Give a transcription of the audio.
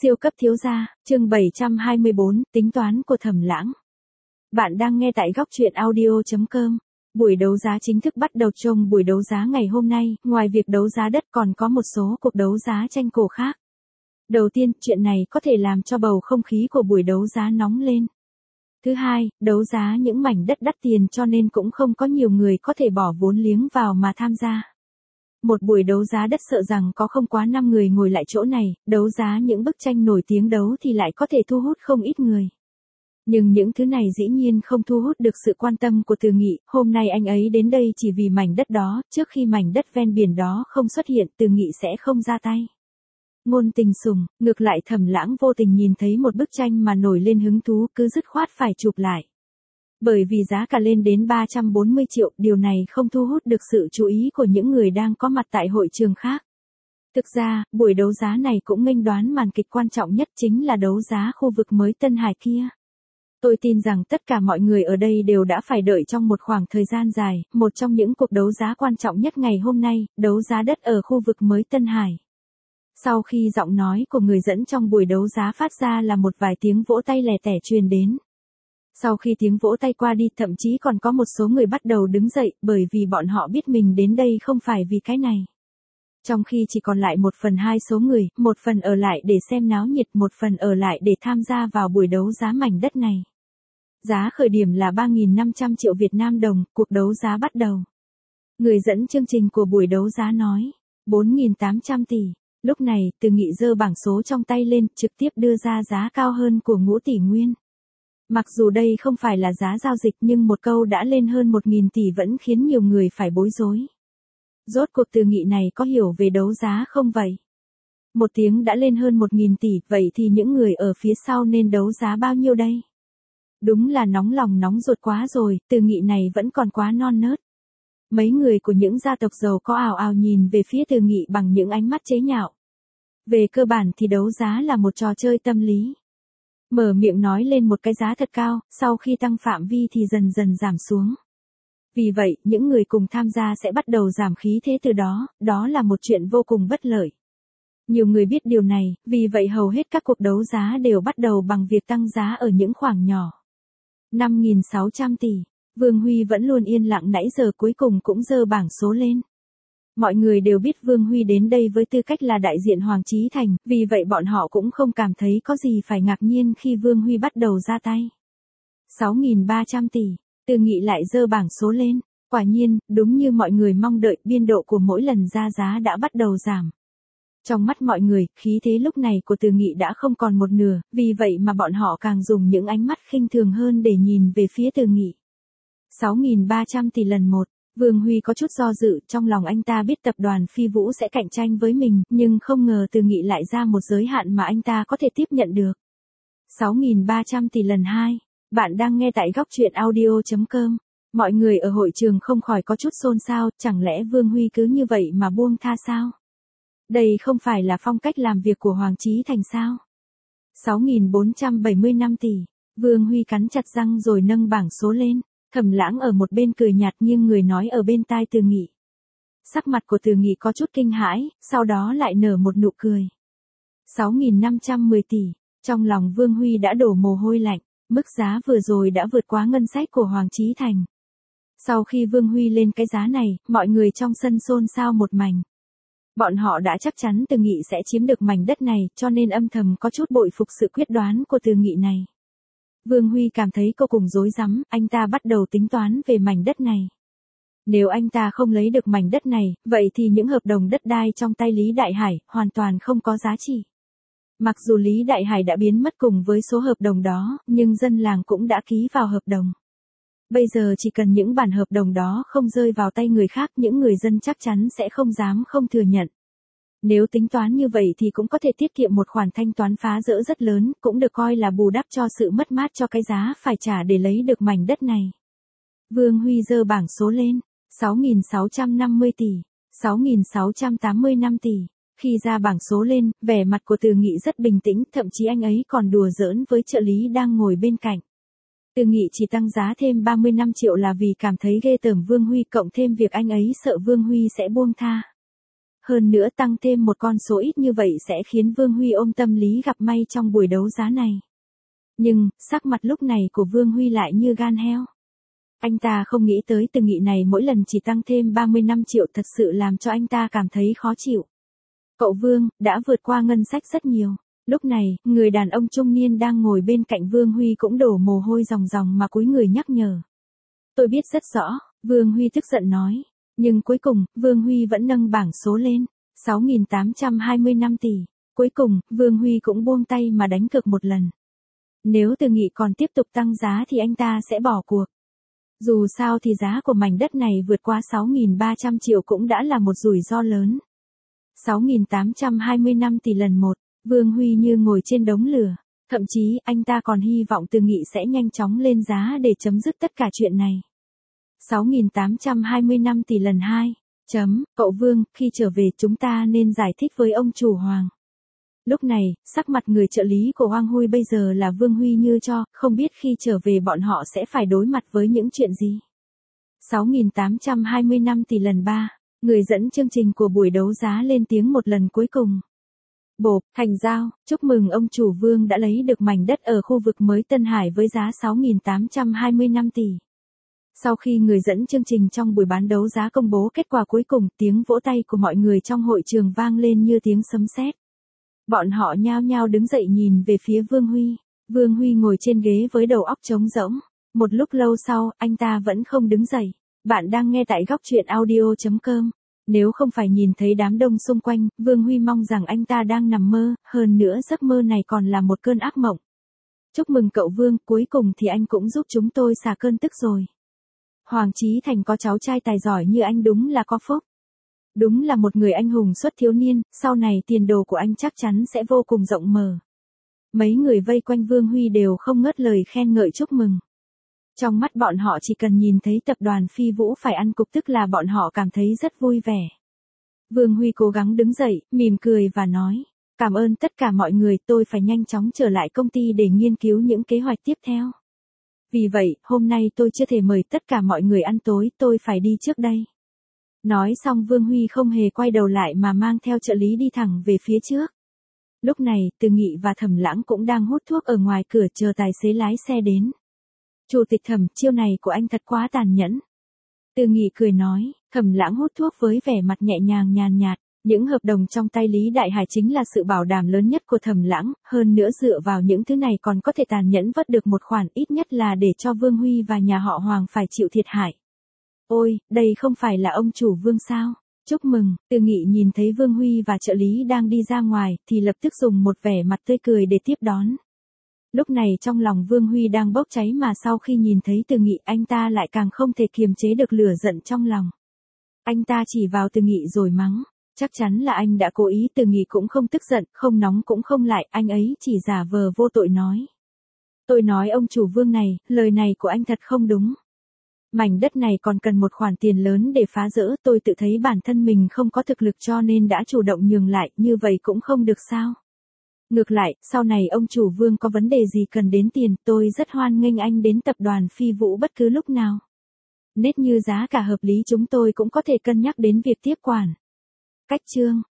Siêu cấp thiếu gia, chương 724, tính toán của Thẩm Lãng. Bạn đang nghe tại góc truyện audio.com. Buổi đấu giá chính thức bắt đầu. Trong buổi đấu giá ngày hôm nay, ngoài việc đấu giá đất còn có một số cuộc đấu giá tranh cổ khác. Đầu tiên, chuyện này có thể làm cho bầu không khí của buổi đấu giá nóng lên. Thứ hai, đấu giá những mảnh đất đắt tiền cho nên cũng không có nhiều người có thể bỏ vốn liếng vào mà tham gia. Một buổi đấu giá đất sợ rằng có không quá 5 người ngồi lại chỗ này, đấu giá những bức tranh nổi tiếng đấu thì lại có thể thu hút không ít người. Nhưng những thứ này dĩ nhiên không thu hút được sự quan tâm của Từ Nghị, hôm nay anh ấy đến đây chỉ vì mảnh đất đó, trước khi mảnh đất ven biển đó không xuất hiện Từ Nghị sẽ không ra tay. Ngôn Tình sùng, ngược lại Thẩm Lãng vô tình nhìn thấy một bức tranh mà nổi lên hứng thú cứ dứt khoát phải chụp lại. Bởi vì giá cả lên đến 340 triệu, điều này không thu hút được sự chú ý của những người đang có mặt tại hội trường khác. Thực ra, buổi đấu giá này cũng nghênh đoán màn kịch quan trọng nhất chính là đấu giá khu vực mới Tân Hải kia. Tôi tin rằng tất cả mọi người ở đây đều đã phải đợi trong một khoảng thời gian dài, một trong những cuộc đấu giá quan trọng nhất ngày hôm nay, đấu giá đất ở khu vực mới Tân Hải. Sau khi giọng nói của người dẫn trong buổi đấu giá phát ra là một vài tiếng vỗ tay lẻ tẻ truyền đến. Sau khi tiếng vỗ tay qua đi thậm chí còn có một số người bắt đầu đứng dậy bởi vì bọn họ biết mình đến đây không phải vì cái này. Trong khi chỉ còn lại 1/2 số người, một phần ở lại để xem náo nhiệt, một phần ở lại để tham gia vào buổi đấu giá mảnh đất này. Giá khởi điểm là 3.500 triệu Việt Nam đồng, cuộc đấu giá bắt đầu. Người dẫn chương trình của buổi đấu giá nói, 4.800 tỷ. Lúc này, Từ Nghị giơ bảng số trong tay lên, trực tiếp đưa ra giá cao hơn của Ngũ tỷ nguyên. Mặc dù đây không phải là giá giao dịch nhưng một câu đã lên hơn 1.000 tỷ vẫn khiến nhiều người phải bối rối. Rốt cuộc Từ Nghị này có hiểu về đấu giá không vậy? Một tiếng đã lên hơn 1.000 tỷ, vậy thì những người ở phía sau nên đấu giá bao nhiêu đây? Đúng là nóng lòng nóng ruột quá rồi, Từ Nghị này vẫn còn quá non nớt. Mấy người của những gia tộc giàu có ào ào nhìn về phía Từ Nghị bằng những ánh mắt chế nhạo. Về cơ bản thì đấu giá là một trò chơi tâm lý. Mở miệng nói lên một cái giá thật cao, sau khi tăng phạm vi thì dần dần giảm xuống. Vì vậy, những người cùng tham gia sẽ bắt đầu giảm khí thế từ đó, đó là một chuyện vô cùng bất lợi. Nhiều người biết điều này, vì vậy hầu hết các cuộc đấu giá đều bắt đầu bằng việc tăng giá ở những khoảng nhỏ. 5.600 tỷ, Vương Huy vẫn luôn yên lặng nãy giờ cuối cùng cũng giơ bảng số lên. Mọi người đều biết Vương Huy đến đây với tư cách là đại diện Hoàng Chí Thành, vì vậy bọn họ cũng không cảm thấy có gì phải ngạc nhiên khi Vương Huy bắt đầu ra tay. 6.300 tỷ, Từ Nghị lại giơ bảng số lên, quả nhiên, đúng như mọi người mong đợi, biên độ của mỗi lần ra giá đã bắt đầu giảm. Trong mắt mọi người, khí thế lúc này của Từ Nghị đã không còn một nửa, vì vậy mà bọn họ càng dùng những ánh mắt khinh thường hơn để nhìn về phía Từ Nghị. 6.300 tỷ lần 1. Vương Huy có chút do dự, trong lòng anh ta biết tập đoàn Phi Vũ sẽ cạnh tranh với mình, nhưng không ngờ Từ Nghị lại ra một giới hạn mà anh ta có thể tiếp nhận được. 6.300 tỷ lần 2. Bạn đang nghe tại góc truyện audio.com. Mọi người ở hội trường không khỏi có chút xôn xao, chẳng lẽ Vương Huy cứ như vậy mà buông tha sao? Đây không phải là phong cách làm việc của Hoàng Chí Thành sao? 6.475 tỷ. Vương Huy cắn chặt răng rồi nâng bảng số lên. Thẩm Lãng ở một bên cười nhạt nghiêng người nói ở bên tai Từ Nghị. Sắc mặt của Từ Nghị có chút kinh hãi, sau đó lại nở một nụ cười. 6.510 tỷ, trong lòng Vương Huy đã đổ mồ hôi lạnh, mức giá vừa rồi đã vượt quá ngân sách của Hoàng Chí Thành. Sau khi Vương Huy lên cái giá này, mọi người trong sân xôn xao một mảnh. Bọn họ đã chắc chắn Từ Nghị sẽ chiếm được mảnh đất này, cho nên âm thầm có chút bội phục sự quyết đoán của Từ Nghị này. Vương Huy cảm thấy cô cùng rối rắm, anh ta bắt đầu tính toán về mảnh đất này. Nếu anh ta không lấy được mảnh đất này, vậy thì những hợp đồng đất đai trong tay Lý Đại Hải hoàn toàn không có giá trị. Mặc dù Lý Đại Hải đã biến mất cùng với số hợp đồng đó, nhưng dân làng cũng đã ký vào hợp đồng. Bây giờ chỉ cần những bản hợp đồng đó không rơi vào tay người khác, những người dân chắc chắn sẽ không dám không thừa nhận. Nếu tính toán như vậy thì cũng có thể tiết kiệm một khoản thanh toán phá rỡ rất lớn, cũng được coi là bù đắp cho sự mất mát cho cái giá phải trả để lấy được mảnh đất này. Vương Huy giơ bảng số lên, 6.650 tỷ, 6.685 tỷ. Khi ra bảng số lên, vẻ mặt của Từ Nghị rất bình tĩnh, thậm chí anh ấy còn đùa giỡn với trợ lý đang ngồi bên cạnh. Từ Nghị chỉ tăng giá thêm 35 triệu là vì cảm thấy ghê tởm Vương Huy, cộng thêm việc anh ấy sợ Vương Huy sẽ buông tha. hơn nữa tăng thêm một con số ít như vậy sẽ khiến Vương Huy ôm tâm lý gặp may trong buổi đấu giá này. Nhưng, sắc mặt lúc này của Vương Huy lại như gan heo. Anh ta không nghĩ tới Từ Nghị này mỗi lần chỉ tăng thêm 35 triệu thật sự làm cho anh ta cảm thấy khó chịu. Cậu Vương, đã vượt qua ngân sách rất nhiều. Lúc này, người đàn ông trung niên đang ngồi bên cạnh Vương Huy cũng đổ mồ hôi ròng ròng mà cúi người nhắc nhở. Tôi biết rất rõ, Vương Huy tức giận nói. Nhưng cuối cùng, Vương Huy vẫn nâng bảng số lên. 6.825 tỷ. Cuối cùng, Vương Huy cũng buông tay mà đánh cược một lần. Nếu Từ Nghị còn tiếp tục tăng giá thì anh ta sẽ bỏ cuộc. Dù sao thì giá của mảnh đất này vượt qua 6.300 triệu cũng đã là một rủi ro lớn. 6.825 tỷ lần một, Vương Huy như ngồi trên đống lửa. Thậm chí anh ta còn hy vọng Từ Nghị sẽ nhanh chóng lên giá để chấm dứt tất cả chuyện này. 6.825 tỷ lần 2. Cậu Vương, khi trở về chúng ta nên giải thích với ông chủ Hoàng. Lúc này, sắc mặt người trợ lý của Hoàng Huy bây giờ là Vương Huy như cho, không biết khi trở về bọn họ sẽ phải đối mặt với những chuyện gì. 6.825 tỷ lần 3, người dẫn chương trình của buổi đấu giá lên tiếng một lần cuối cùng. Bộp, thành giao, chúc mừng ông chủ Vương đã lấy được mảnh đất ở khu vực mới Tân Hải với giá 6.825 tỷ. Sau khi người dẫn chương trình trong buổi bán đấu giá công bố kết quả cuối cùng, tiếng vỗ tay của mọi người trong hội trường vang lên như tiếng sấm sét. Bọn họ nhao nhao đứng dậy nhìn về phía Vương Huy. Vương Huy ngồi trên ghế với đầu óc trống rỗng. Một lúc lâu sau, anh ta vẫn không đứng dậy. Bạn đang nghe tại góc truyện audio.com. Nếu không phải nhìn thấy đám đông xung quanh, Vương Huy mong rằng anh ta đang nằm mơ, hơn nữa giấc mơ này còn là một cơn ác mộng. Chúc mừng cậu Vương, cuối cùng thì anh cũng giúp chúng tôi xả cơn tức rồi. Hoàng Chí Thành có cháu trai tài giỏi như anh đúng là có phúc. Đúng là một người anh hùng xuất thiếu niên, sau này tiền đồ của anh chắc chắn sẽ vô cùng rộng mở. Mấy người vây quanh Vương Huy đều không ngớt lời khen ngợi chúc mừng. Trong mắt bọn họ chỉ cần nhìn thấy tập đoàn Phi Vũ phải ăn cục tức là bọn họ cảm thấy rất vui vẻ. Vương Huy cố gắng đứng dậy, mỉm cười và nói, cảm ơn tất cả mọi người, tôi phải nhanh chóng trở lại công ty để nghiên cứu những kế hoạch tiếp theo. Vì vậy, hôm nay tôi chưa thể mời tất cả mọi người ăn tối, tôi phải đi trước đây. Nói xong Vương Huy không hề quay đầu lại mà mang theo trợ lý đi thẳng về phía trước. Lúc này, Từ Nghị và Thẩm Lãng cũng đang hút thuốc ở ngoài cửa chờ tài xế lái xe đến. Chủ tịch Thẩm, chiêu này của anh thật quá tàn nhẫn. Từ Nghị cười nói, Thẩm Lãng hút thuốc với vẻ mặt nhẹ nhàng nhàn nhạt. Những hợp đồng trong tay Lý Đại Hải chính là sự bảo đảm lớn nhất của Thẩm Lãng, hơn nữa dựa vào những thứ này còn có thể tàn nhẫn vớt được một khoản ít nhất là để cho Vương Huy và nhà họ Hoàng phải chịu thiệt hại. Ôi, đây không phải là ông chủ Vương sao? Chúc mừng, Từ Nghị nhìn thấy Vương Huy và trợ lý đang đi ra ngoài, thì lập tức dùng một vẻ mặt tươi cười để tiếp đón. Lúc này trong lòng Vương Huy đang bốc cháy mà sau khi nhìn thấy Từ Nghị anh ta lại càng không thể kiềm chế được lửa giận trong lòng. Anh ta chỉ vào Từ Nghị rồi mắng. Chắc chắn là anh đã cố ý. Từ Nghị cũng không tức giận, không nóng cũng không lại, anh ấy chỉ giả vờ vô tội nói. Tôi nói ông chủ Vương này, lời này của anh thật không đúng. Mảnh đất này còn cần một khoản tiền lớn để phá rỡ, tôi tự thấy bản thân mình không có thực lực cho nên đã chủ động nhường lại, như vậy cũng không được sao. Ngược lại, sau này ông chủ Vương có vấn đề gì cần đến tiền, tôi rất hoan nghênh anh đến tập đoàn Phi Vũ bất cứ lúc nào. Nết như giá cả hợp lý chúng tôi cũng có thể cân nhắc đến việc tiếp quản. Cách chương